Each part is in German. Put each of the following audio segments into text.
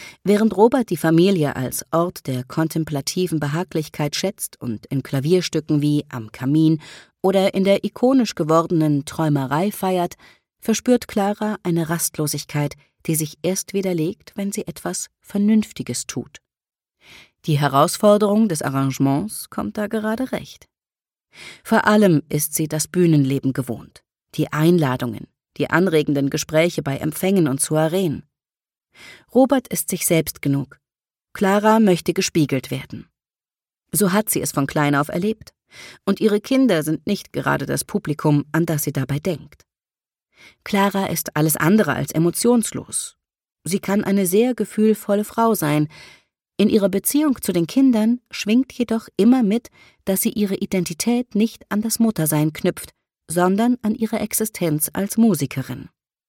Während Robert die Familie als Ort der kontemplativen Behaglichkeit schätzt und in Klavierstücken wie Am Kamin oder in der ikonisch gewordenen Träumerei feiert, verspürt Clara eine Rastlosigkeit, die sich erst widerlegt, wenn sie etwas Vernünftiges tut. Die Herausforderung des Arrangements kommt da gerade recht. Vor allem ist sie das Bühnenleben gewohnt, die Einladungen, die anregenden Gespräche bei Empfängen und Soireen. Robert ist sich selbst genug. Clara möchte gespiegelt werden. So hat sie es von klein auf erlebt. Und ihre Kinder sind nicht gerade das Publikum, an das sie dabei denkt. Clara ist alles andere als emotionslos. Sie kann eine sehr gefühlvolle Frau sein. In ihrer Beziehung zu den Kindern schwingt jedoch immer mit, dass sie ihre Identität nicht an das Muttersein knüpft, sondern an ihre Existenz als Musikerin.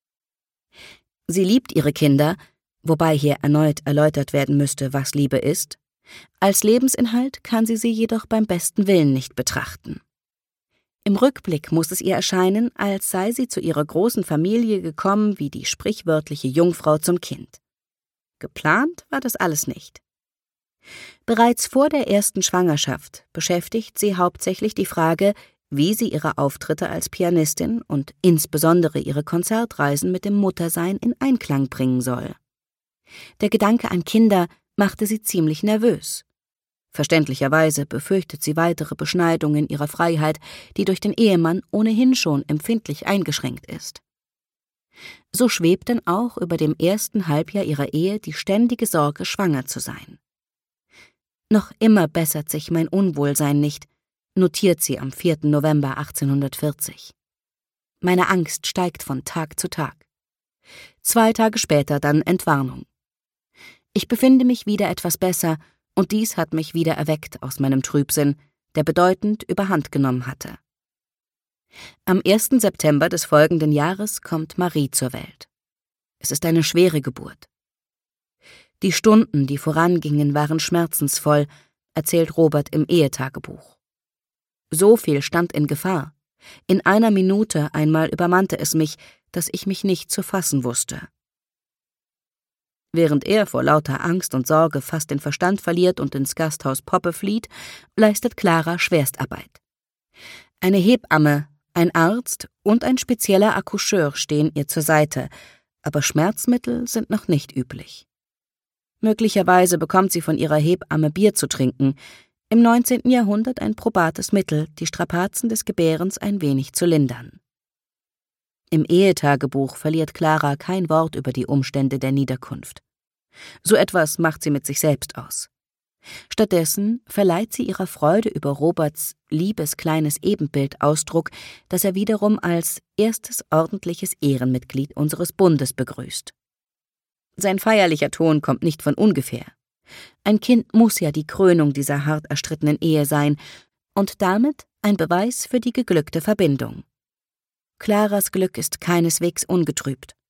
Sie liebt ihre Kinder, wobei hier erneut erläutert werden müsste, was Liebe ist. Als Lebensinhalt kann sie jedoch beim besten Willen nicht betrachten. Im Rückblick muss es ihr erscheinen, als sei sie zu ihrer großen Familie gekommen wie die sprichwörtliche Jungfrau zum Kind. Geplant war das alles nicht. Bereits vor der ersten Schwangerschaft beschäftigt sie hauptsächlich die Frage, wie sie ihre Auftritte als Pianistin und insbesondere ihre Konzertreisen mit dem Muttersein in Einklang bringen soll. Der Gedanke an Kinder machte sie ziemlich nervös. Verständlicherweise befürchtet sie weitere Beschneidungen ihrer Freiheit, die durch den Ehemann ohnehin schon empfindlich eingeschränkt ist. So schwebt denn auch über dem ersten Halbjahr ihrer Ehe die ständige Sorge, schwanger zu sein. Noch immer bessert sich mein Unwohlsein nicht, notiert sie am 4. November 1840. Meine Angst steigt von Tag zu Tag. 2 Tage später dann Entwarnung. Ich befinde mich wieder etwas besser, und dies hat mich wieder erweckt aus meinem Trübsinn, der bedeutend überhand genommen hatte. Am 1. September des folgenden Jahres kommt Marie zur Welt. Es ist eine schwere Geburt. Die Stunden, die vorangingen, waren schmerzensvoll, erzählt Robert im Ehetagebuch. So viel stand in Gefahr. In einer Minute einmal übermannte es mich, dass ich mich nicht zu fassen wusste. Während er vor lauter Angst und Sorge fast den Verstand verliert und ins Gasthaus Poppe flieht, leistet Clara Schwerstarbeit. Eine Hebamme, ein Arzt und ein spezieller Accoucheur stehen ihr zur Seite, aber Schmerzmittel sind noch nicht üblich. Möglicherweise bekommt sie von ihrer Hebamme Bier zu trinken, im 19. Jahrhundert ein probates Mittel, die Strapazen des Gebärens ein wenig zu lindern. Im Ehetagebuch verliert Clara kein Wort über die Umstände der Niederkunft. So etwas macht sie mit sich selbst aus. Stattdessen verleiht sie ihrer Freude über Roberts liebes kleines Ebenbild Ausdruck, das er wiederum als erstes ordentliches Ehrenmitglied unseres Bundes begrüßt. Sein feierlicher Ton kommt nicht von ungefähr. Ein Kind muss ja die Krönung dieser hart erstrittenen Ehe sein und damit ein Beweis für die geglückte Verbindung. Claras Glück ist keineswegs ungetrübt.